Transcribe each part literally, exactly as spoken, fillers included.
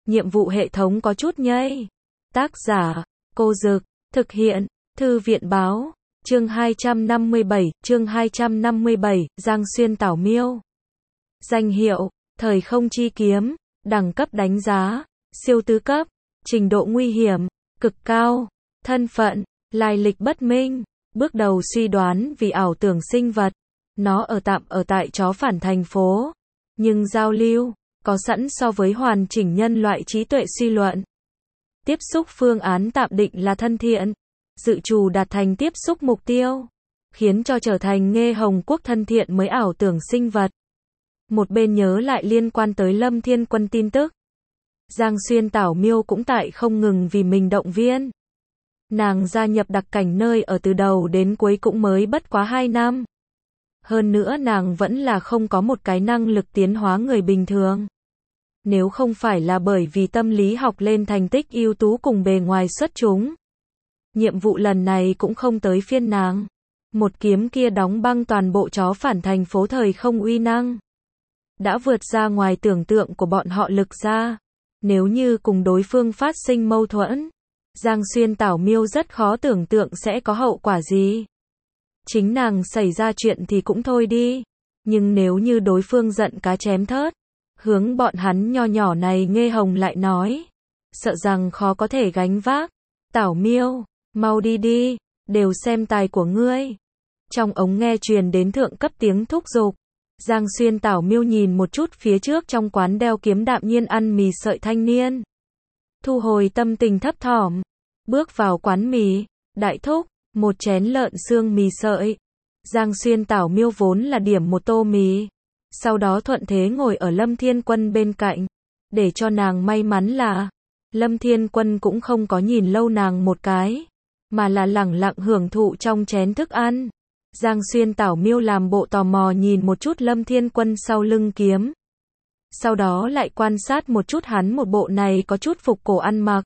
nhiệm vụ hệ thống có chút nhây. Tác giả, Cô Dực, thực hiện, Thư viện báo, chương hai trăm năm mươi bảy, chương hai trăm năm mươi bảy, Giang Xuyên Tảo Miêu. Danh hiệu, thời không chi kiếm, đẳng cấp đánh giá, siêu tứ cấp, trình độ nguy hiểm, cực cao, thân phận, lai lịch bất minh, bước đầu suy đoán vì ảo tưởng sinh vật, nó ở tạm ở tại chó phản thành phố, nhưng giao lưu, có sẵn so với hoàn chỉnh nhân loại trí tuệ suy luận. Tiếp xúc phương án tạm định là thân thiện, dự trù đạt thành tiếp xúc mục tiêu, khiến cho trở thành Nghê Hồng Quốc thân thiện mới ảo tưởng sinh vật. Một bên nhớ lại liên quan tới Lâm Thiên Quân tin tức. Giang Xuyên Tảo Miêu cũng tại không ngừng vì mình động viên. Nàng gia nhập đặc cảnh nơi ở từ đầu đến cuối cũng mới bất quá hai năm. Hơn nữa nàng vẫn là không có một cái năng lực tiến hóa người bình thường. Nếu không phải là bởi vì tâm lý học lên thành tích ưu tú cùng bề ngoài xuất chúng, nhiệm vụ lần này cũng không tới phiên nàng. Một kiếm kia đóng băng toàn bộ chó phản thành phố thời không uy năng. Đã vượt ra ngoài tưởng tượng của bọn họ lực ra. Nếu như cùng đối phương phát sinh mâu thuẫn, Giang Xuyên Tảo Miêu rất khó tưởng tượng sẽ có hậu quả gì. Chính nàng xảy ra chuyện thì cũng thôi đi. Nhưng nếu như đối phương giận cá chém thớt, hướng bọn hắn nho nhỏ này Nghê Hồng lại nói, sợ rằng khó có thể gánh vác. Tảo Miêu, mau đi đi, đều xem tài của ngươi. Trong ống nghe truyền đến thượng cấp tiếng thúc giục. Giang Xuyên Tảo Miêu nhìn một chút phía trước trong quán đeo kiếm đạm nhiên ăn mì sợi thanh niên. Thu hồi tâm tình thấp thỏm, bước vào quán mì, đại thúc, một chén lợn xương mì sợi. Giang Xuyên Tảo Miêu vốn là điểm một tô mì, sau đó thuận thế ngồi ở Lâm Thiên Quân bên cạnh. Để cho nàng may mắn là, Lâm Thiên Quân cũng không có nhìn lâu nàng một cái, mà là lẳng lặng hưởng thụ trong chén thức ăn. Giang Xuyên Tảo Miêu làm bộ tò mò nhìn một chút Lâm Thiên Quân sau lưng kiếm. Sau đó lại quan sát một chút hắn một bộ này có chút phục cổ ăn mặc.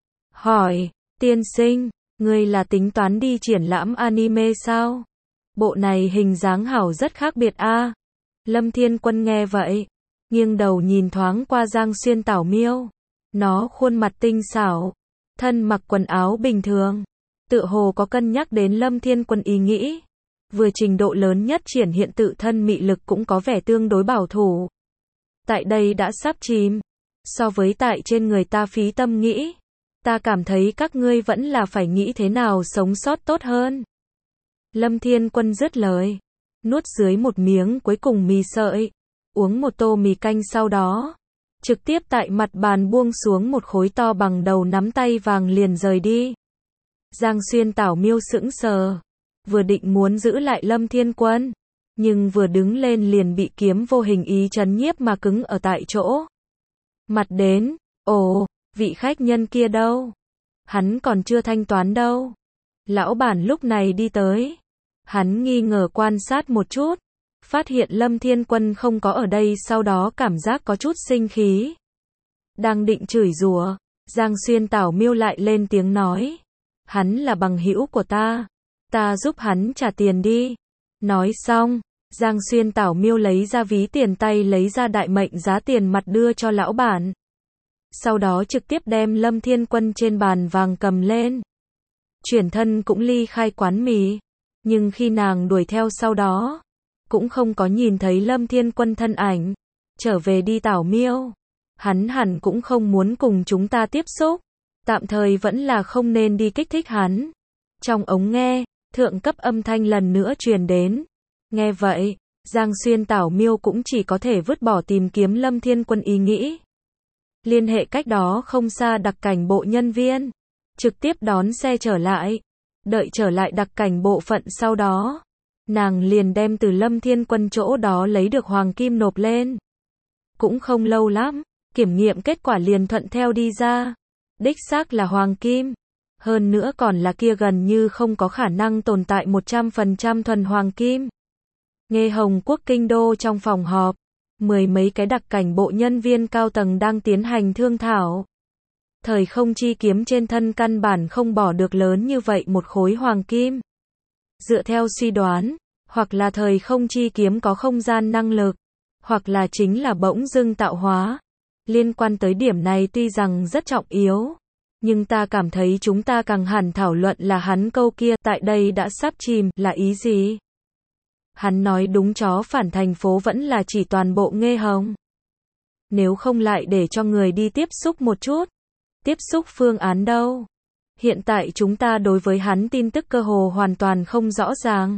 Hỏi, tiên sinh, ngươi là tính toán đi triển lãm anime sao? Bộ này hình dáng hảo rất khác biệt a. À? Lâm Thiên Quân nghe vậy, nghiêng đầu nhìn thoáng qua Giang Xuyên Tảo Miêu. Nó khuôn mặt tinh xảo, thân mặc quần áo bình thường, tựa hồ có cân nhắc đến Lâm Thiên Quân ý nghĩ. Vừa trình độ lớn nhất triển hiện tự thân mị lực cũng có vẻ tương đối bảo thủ. Tại đây đã sắp chìm. So với tại trên người ta phí tâm nghĩ, ta cảm thấy các ngươi vẫn là phải nghĩ thế nào sống sót tốt hơn. Lâm Thiên Quân dứt lời, nuốt dưới một miếng cuối cùng mì sợi, uống một tô mì canh sau đó, trực tiếp tại mặt bàn buông xuống một khối to bằng đầu nắm tay vàng liền rời đi. Giang Xuyên Tảo Miêu sững sờ. Vừa định muốn giữ lại Lâm Thiên Quân, nhưng vừa đứng lên liền bị kiếm vô hình ý trấn nhiếp mà cứng ở tại chỗ. Mặt đến, ồ, vị khách nhân kia đâu? Hắn còn chưa thanh toán đâu. Lão bản lúc này đi tới. Hắn nghi ngờ quan sát một chút, phát hiện Lâm Thiên Quân không có ở đây, sau đó cảm giác có chút sinh khí. Đang định chửi rủa, Giang Xuyên Tảo Miêu lại lên tiếng nói. Hắn là bằng hữu của ta. Ta giúp hắn trả tiền đi. Nói xong, Giang Xuyên Tảo Miêu lấy ra ví tiền tay, lấy ra đại mệnh giá tiền mặt đưa cho lão bản. Sau đó trực tiếp đem Lâm Thiên Quân trên bàn vàng cầm lên. Chuyển thân cũng ly khai quán mì. Nhưng khi nàng đuổi theo sau đó, cũng không có nhìn thấy Lâm Thiên Quân thân ảnh. Trở về đi Tảo Miêu. Hắn hẳn cũng không muốn cùng chúng ta tiếp xúc. Tạm thời vẫn là không nên đi kích thích hắn. Trong ống nghe, thượng cấp âm thanh lần nữa truyền đến. Nghe vậy, Giang Xuyên Tảo Miêu cũng chỉ có thể vứt bỏ tìm kiếm Lâm Thiên Quân ý nghĩ. Liên hệ cách đó không xa đặc cảnh bộ nhân viên. Trực tiếp đón xe trở lại. Đợi trở lại đặc cảnh bộ phận sau đó. Nàng liền đem từ Lâm Thiên Quân chỗ đó lấy được hoàng kim nộp lên. Cũng không lâu lắm, kiểm nghiệm kết quả liền thuận theo đi ra. Đích xác là hoàng kim. Hơn nữa còn là kia gần như không có khả năng tồn tại một trăm phần trăm thuần hoàng kim. Nghê Hồng Quốc kinh đô trong phòng họp, mười mấy cái đặc cảnh bộ nhân viên cao tầng đang tiến hành thương thảo. Thời không chi kiếm trên thân căn bản không bỏ được lớn như vậy một khối hoàng kim. Dựa theo suy đoán, hoặc là thời không chi kiếm có không gian năng lực, hoặc là chính là bỗng dưng tạo hóa. Liên quan tới điểm này tuy rằng rất trọng yếu, nhưng ta cảm thấy chúng ta càng hẳn thảo luận là hắn câu kia tại đây đã sắp chìm là ý gì? Hắn nói đúng chó phản thành phố vẫn là chỉ toàn bộ Nghê Hồng. Nếu không lại để cho người đi tiếp xúc một chút. Tiếp xúc phương án đâu? Hiện tại chúng ta đối với hắn tin tức cơ hồ hoàn toàn không rõ ràng.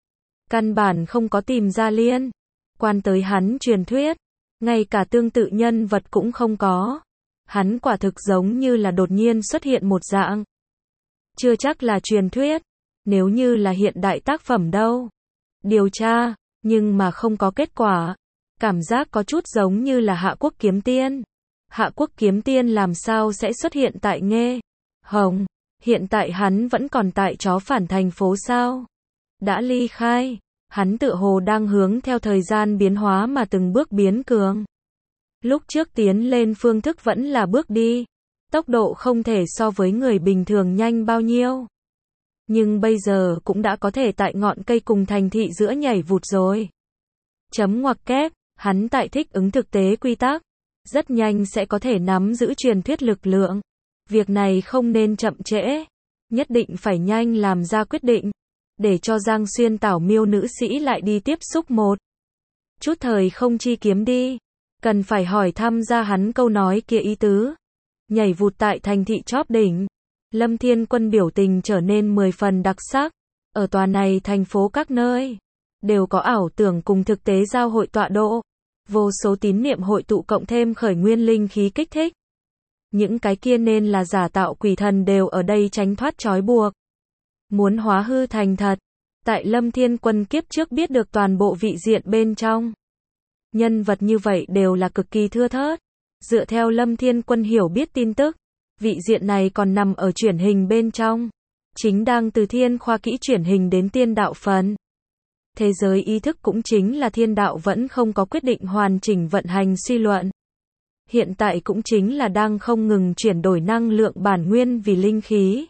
Căn bản không có tìm ra liên quan tới hắn truyền thuyết. Ngay cả tương tự nhân vật cũng không có. Hắn quả thực giống như là đột nhiên xuất hiện một dạng. Chưa chắc là truyền thuyết. Nếu như là hiện đại tác phẩm đâu. Điều tra, nhưng mà không có kết quả. Cảm giác có chút giống như là Hạ Quốc Kiếm Tiên. Hạ Quốc Kiếm Tiên làm sao sẽ xuất hiện tại Nghê Hồng? Hiện tại hắn vẫn còn tại chó phản thành phố sao? Đã ly khai. Hắn tựa hồ đang hướng theo thời gian biến hóa mà từng bước biến cường. Lúc trước tiến lên phương thức vẫn là bước đi. Tốc độ không thể so với người bình thường nhanh bao nhiêu. Nhưng bây giờ cũng đã có thể tại ngọn cây cùng thành thị giữa nhảy vụt rồi. Chấm ngoặc kép, hắn tại thích ứng thực tế quy tắc. Rất nhanh sẽ có thể nắm giữ truyền thuyết lực lượng. Việc này không nên chậm trễ. Nhất định phải nhanh làm ra quyết định. Để cho Giang Xuyên Tảo Miêu nữ sĩ lại đi tiếp xúc một chút thời không chi kiếm đi. Cần phải hỏi thăm ra hắn câu nói kia ý tứ. Nhảy vụt tại thành thị chóp đỉnh. Lâm Thiên Quân biểu tình trở nên mười phần đặc sắc. Ở tòa này thành phố các nơi đều có ảo tưởng cùng thực tế giao hội tọa độ. Vô số tín niệm hội tụ cộng thêm khởi nguyên linh khí kích thích. Những cái kia nên là giả tạo quỷ thần đều ở đây tránh thoát trói buộc. Muốn hóa hư thành thật. Tại Lâm Thiên Quân kiếp trước biết được toàn bộ vị diện bên trong. Nhân vật như vậy đều là cực kỳ thưa thớt. Dựa theo Lâm Thiên Quân hiểu biết tin tức, vị diện này còn nằm ở chuyển hình bên trong. Chính đang từ thiên khoa kỹ chuyển hình đến tiên đạo phần. Thế giới ý thức cũng chính là thiên đạo vẫn không có quyết định hoàn chỉnh vận hành suy luận. Hiện tại cũng chính là đang không ngừng chuyển đổi năng lượng bản nguyên vì linh khí.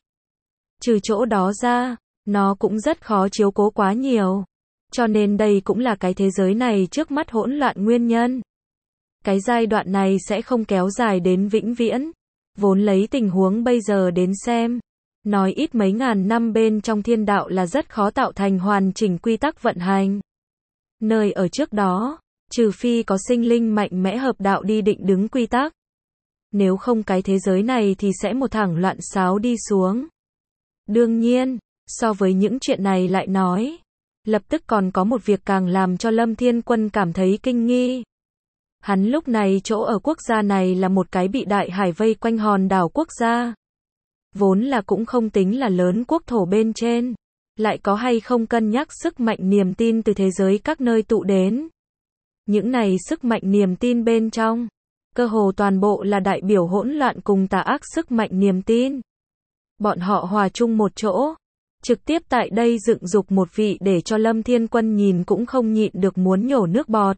Trừ chỗ đó ra, nó cũng rất khó chiếu cố quá nhiều. Cho nên đây cũng là cái thế giới này trước mắt hỗn loạn nguyên nhân. Cái giai đoạn này sẽ không kéo dài đến vĩnh viễn. Vốn lấy tình huống bây giờ đến xem. Nói ít mấy ngàn năm bên trong thiên đạo là rất khó tạo thành hoàn chỉnh quy tắc vận hành. Nơi ở trước đó, trừ phi có sinh linh mạnh mẽ hợp đạo đi định đứng quy tắc. Nếu không cái thế giới này thì sẽ một thẳng loạn xáo đi xuống. Đương nhiên, so với những chuyện này lại nói, lập tức còn có một việc càng làm cho Lâm Thiên Quân cảm thấy kinh nghi. Hắn lúc này chỗ ở quốc gia này là một cái bị đại hải vây quanh hòn đảo quốc gia. Vốn là cũng không tính là lớn quốc thổ bên trên. Lại có hay không cân nhắc sức mạnh niềm tin từ thế giới các nơi tụ đến. Những này sức mạnh niềm tin bên trong. Cơ hồ toàn bộ là đại biểu hỗn loạn cùng tà ác sức mạnh niềm tin. Bọn họ hòa chung một chỗ. Trực tiếp tại đây dựng dục một vị để cho Lâm Thiên Quân nhìn cũng không nhịn được muốn nhổ nước bọt.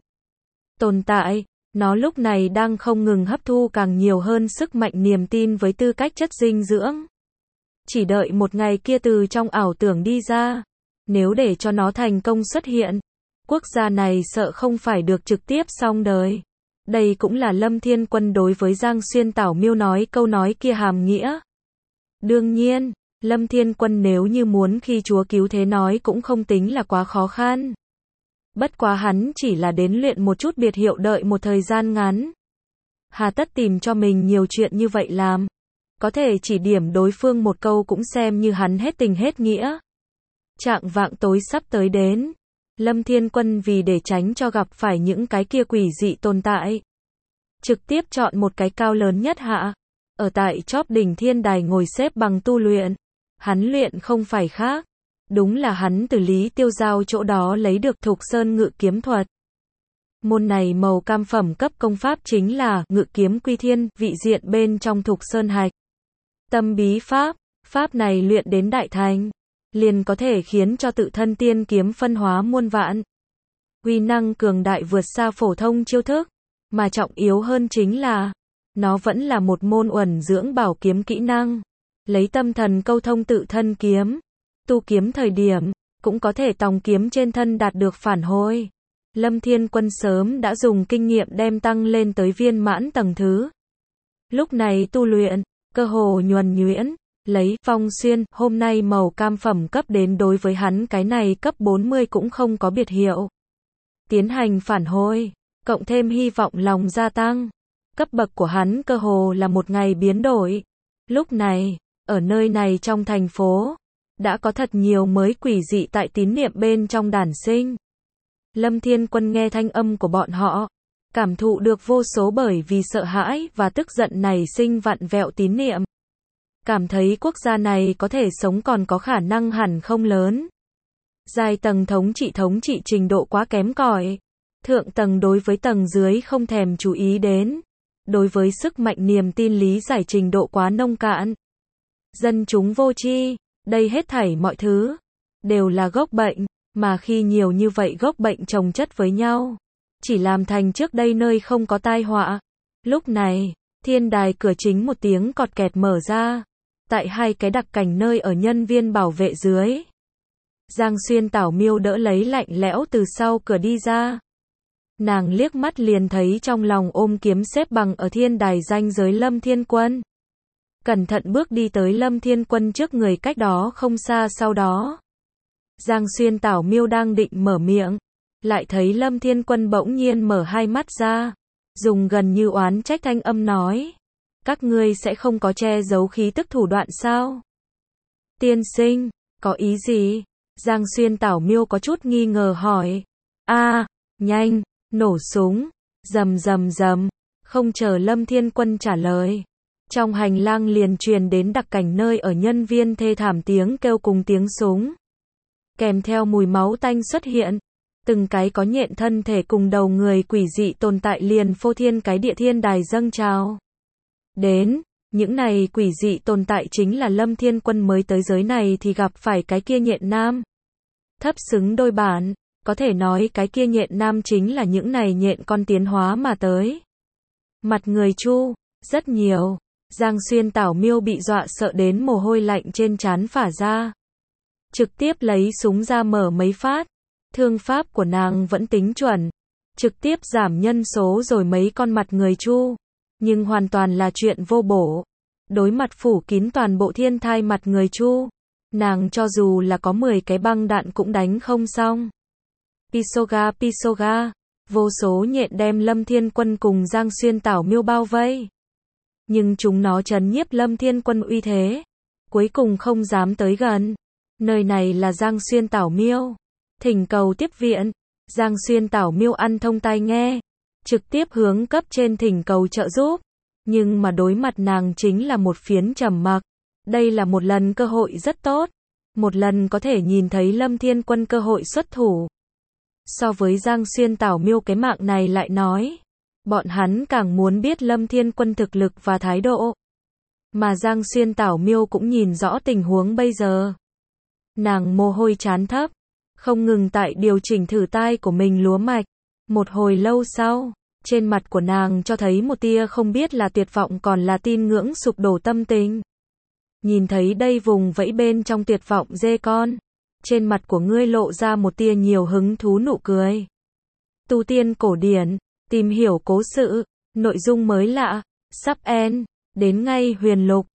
Tồn tại, nó lúc này đang không ngừng hấp thu càng nhiều hơn sức mạnh niềm tin với tư cách chất dinh dưỡng. Chỉ đợi một ngày kia từ trong ảo tưởng đi ra. Nếu để cho nó thành công xuất hiện, quốc gia này sợ không phải được trực tiếp xong đời. Đây cũng là Lâm Thiên Quân đối với Giang Xuyên Tảo Miêu nói câu nói kia hàm nghĩa. Đương nhiên, Lâm Thiên Quân nếu như muốn khi Chúa cứu thế nói cũng không tính là quá khó khăn. Bất quá hắn chỉ là đến luyện một chút biệt hiệu đợi một thời gian ngắn. Hà tất tìm cho mình nhiều chuyện như vậy làm. Có thể chỉ điểm đối phương một câu cũng xem như hắn hết tình hết nghĩa. Trạng vạng tối sắp tới đến. Lâm Thiên Quân vì để tránh cho gặp phải những cái kia quỷ dị tồn tại. Trực tiếp chọn một cái cao lớn nhất hạ. Ở tại chóp đỉnh thiên đài ngồi xếp bằng tu luyện. Hắn luyện không phải khác. Đúng là hắn từ Lý Tiêu Giao chỗ đó lấy được Thục Sơn Ngự Kiếm Thuật. Môn này màu cam phẩm cấp công pháp chính là Ngự Kiếm Quy Thiên, vị diện bên trong Thục Sơn Hạch. Tâm bí pháp, pháp này luyện đến đại thành, liền có thể khiến cho tự thân tiên kiếm phân hóa muôn vạn. Uy năng cường đại vượt xa phổ thông chiêu thức, mà trọng yếu hơn chính là, nó vẫn là một môn uẩn dưỡng bảo kiếm kỹ năng. Lấy tâm thần câu thông tự thân kiếm, tu kiếm thời điểm, cũng có thể tòng kiếm trên thân đạt được phản hồi. Lâm Thiên Quân sớm đã dùng kinh nghiệm đem tăng lên tới viên mãn tầng thứ. Lúc này tu luyện, cơ hồ nhuần nhuyễn, lấy Phong Xuyên, hôm nay màu cam phẩm cấp đến đối với hắn cái này cấp bốn mươi cũng không có biệt hiệu. Tiến hành phản hồi, cộng thêm hy vọng lòng gia tăng. Cấp bậc của hắn cơ hồ là một ngày biến đổi. Lúc này, ở nơi này trong thành phố, đã có thật nhiều mới quỷ dị tại tín niệm bên trong đản sinh. Lâm Thiên Quân nghe thanh âm của bọn họ, cảm thụ được vô số bởi vì sợ hãi và tức giận này sinh vặn vẹo tín niệm. Cảm thấy quốc gia này có thể sống còn có khả năng hẳn không lớn. Giai tầng thống trị thống trị trình độ quá kém cỏi. Thượng tầng đối với tầng dưới không thèm chú ý đến. Đối với sức mạnh niềm tin lý giải trình độ quá nông cạn. Dân chúng vô tri, đây hết thảy mọi thứ, đều là gốc bệnh, mà khi nhiều như vậy gốc bệnh chồng chất với nhau, chỉ làm thành trước đây nơi không có tai họa. Lúc này, thiên đài cửa chính một tiếng cọt kẹt mở ra, tại hai cái đặc cảnh nơi ở nhân viên bảo vệ dưới. Giang Xuyên Tảo Miêu đỡ lấy lạnh lẽo từ sau cửa đi ra. Nàng liếc mắt liền thấy trong lòng ôm kiếm xếp bằng ở thiên đài ranh giới Lâm Thiên Quân. Cẩn thận bước đi tới Lâm Thiên Quân trước người cách đó không xa sau đó. Giang Xuyên Tảo Miêu đang định mở miệng, lại thấy Lâm Thiên Quân bỗng nhiên mở hai mắt ra, dùng gần như oán trách thanh âm nói. Các ngươi sẽ không có che giấu khí tức thủ đoạn sao? Tiên sinh, có ý gì? Giang Xuyên Tảo Miêu có chút nghi ngờ hỏi. A, nhanh, nổ súng, rầm rầm rầm, không chờ Lâm Thiên Quân trả lời. Trong hành lang liền truyền đến đặc cảnh nơi ở nhân viên thê thảm tiếng kêu cùng tiếng súng. Kèm theo mùi máu tanh xuất hiện. Từng cái có nhện thân thể cùng đầu người quỷ dị tồn tại liền phô thiên cái địa thiên đài dâng trào. Đến, những này quỷ dị tồn tại chính là Lâm Thiên Quân mới tới giới này thì gặp phải cái kia nhện nam. Thấp xứng đôi bản, có thể nói cái kia nhện nam chính là những này nhện con tiến hóa mà tới. Mặt người chu, rất nhiều. Giang Xuyên Tảo Miêu bị dọa sợ đến mồ hôi lạnh trên trán phả ra. Trực tiếp lấy súng ra mở mấy phát. Thương pháp của nàng vẫn tính chuẩn. Trực tiếp giảm nhân số rồi mấy con mặt người chu. Nhưng hoàn toàn là chuyện vô bổ. Đối mặt phủ kín toàn bộ thiên thai mặt người chu. Nàng cho dù là có mười cái băng đạn cũng đánh không xong. Pisoga Pisoga. Vô số nhện đem Lâm Thiên Quân cùng Giang Xuyên Tảo Miêu bao vây. Nhưng chúng nó trấn nhiếp Lâm Thiên Quân uy thế. Cuối cùng không dám tới gần. Nơi này là Giang Xuyên Tảo Miêu. Thỉnh cầu tiếp viện. Giang Xuyên Tảo Miêu ăn thông tai nghe. Trực tiếp hướng cấp trên thỉnh cầu trợ giúp. Nhưng mà đối mặt nàng chính là một phiến trầm mặc. Đây là một lần cơ hội rất tốt. Một lần có thể nhìn thấy Lâm Thiên Quân cơ hội xuất thủ. So với Giang Xuyên Tảo Miêu cái mạng này lại nói. Bọn hắn càng muốn biết Lâm Thiên Quân thực lực và thái độ. Mà Giang Xuyên Tảo Miêu cũng nhìn rõ tình huống bây giờ. Nàng mồ hôi trán thấp. Không ngừng tại điều chỉnh thử tai của mình lúa mạch. Một hồi lâu sau, trên mặt của nàng cho thấy một tia không biết là tuyệt vọng còn là tin ngưỡng sụp đổ tâm tình. Nhìn thấy đây vùng vẫy bên trong tuyệt vọng dê con. Trên mặt của ngươi lộ ra một tia nhiều hứng thú nụ cười. Tu tiên cổ điển, tìm hiểu cố sự, nội dung mới lạ, sắp end, đến ngay huyền lục.